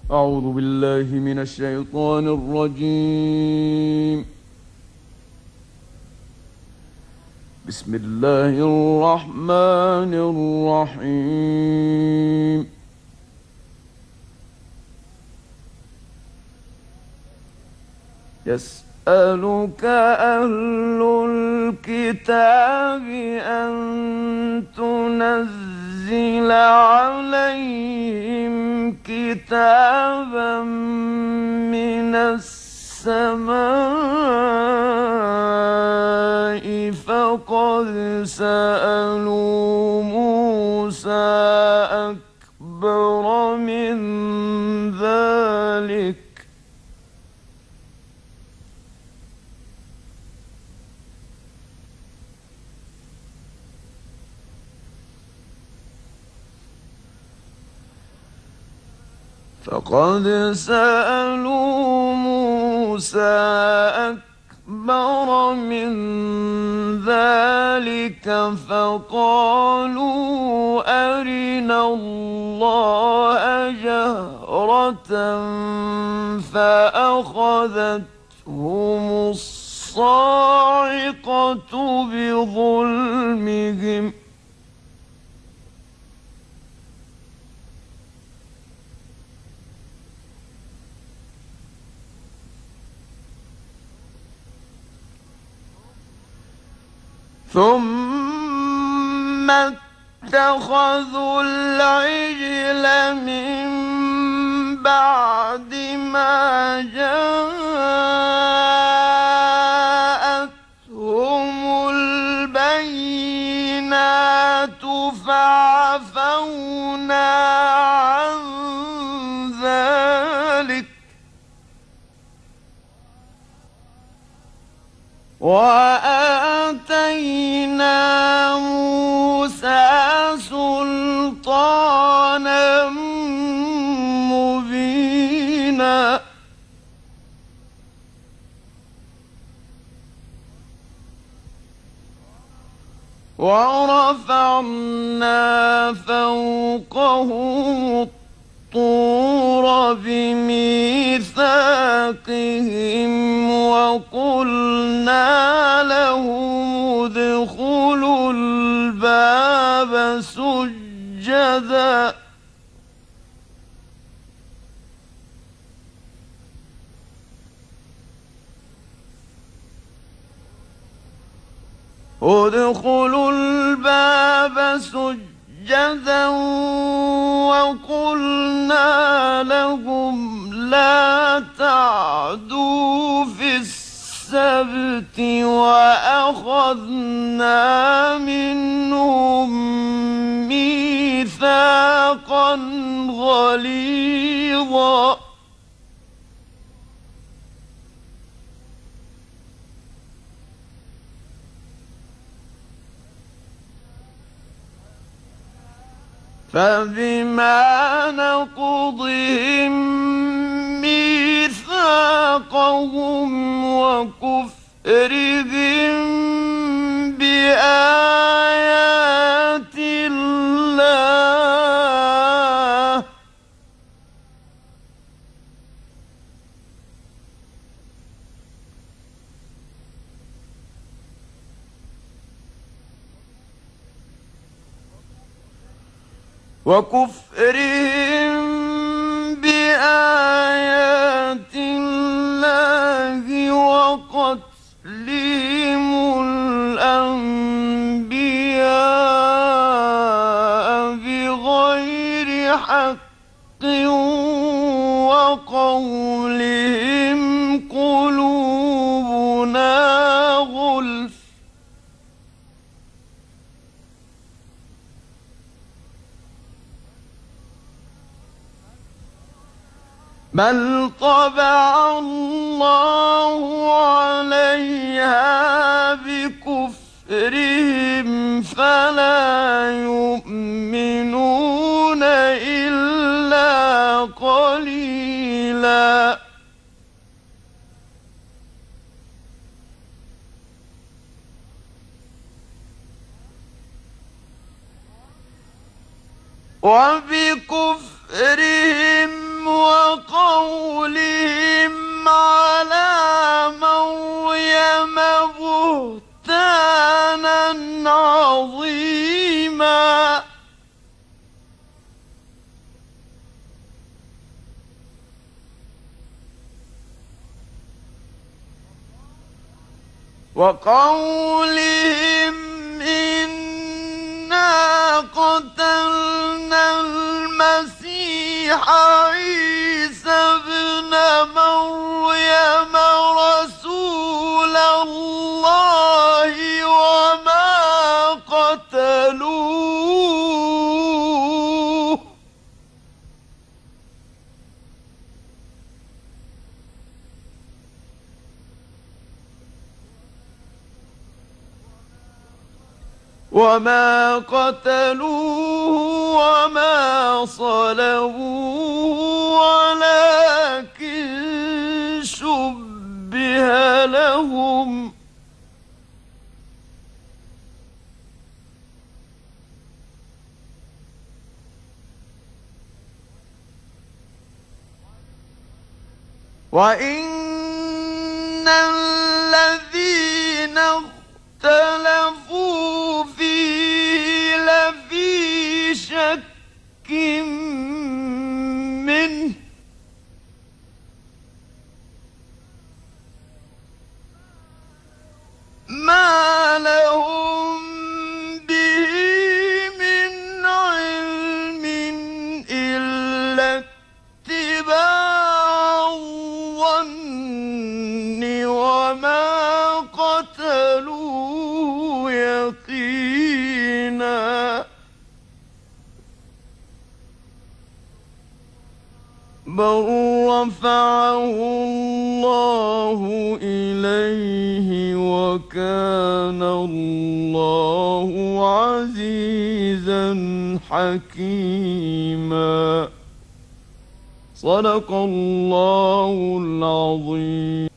أعوذ بالله من الشيطان الرجيم. بسم الله الرحمن الرحيم. يسألك أهل الكتاب أن تنزل عليهم كتابا من السماء فقد سألوا موسى أكبر من ذلك فقالوا أرنا الله جهرة فأخذتهم الصاعقة بظلمهم ثم اتخذوا العجل من بعد ما جاءتهم البينات فعفونا عن ذلك وآتينا موسى سلطانا مبينا ورفعنا فوقهم الطور بميثاقهم وقلنا لهم ادخلوا الباب سجدا وقلنا لهم لا تعدوا في السبت وأخذنا منهم ميثاقا غليظا فبما نقضهم ميثاقهم وكفرهم بآيات الله وقتلهم الأنبياء بغير حق وقولهم قلوبنا غلف بل طبع الله عليها بكفرهم فلا يؤمنون إلا قليلا وبكفرهم وقولهم إنا قتلنا المسيح عيسى ابن مريم رسول الله وما قتلوه وما صلبوه ولكن شبه لهم وإن الذين اختلفوا فيه لفي شك منه ما لهم به من علم إلا اتباع الظن وما قتلوه يقينا بل رفعه الله إليه وكان الله عزيزا حكيما صدق الله العظيم.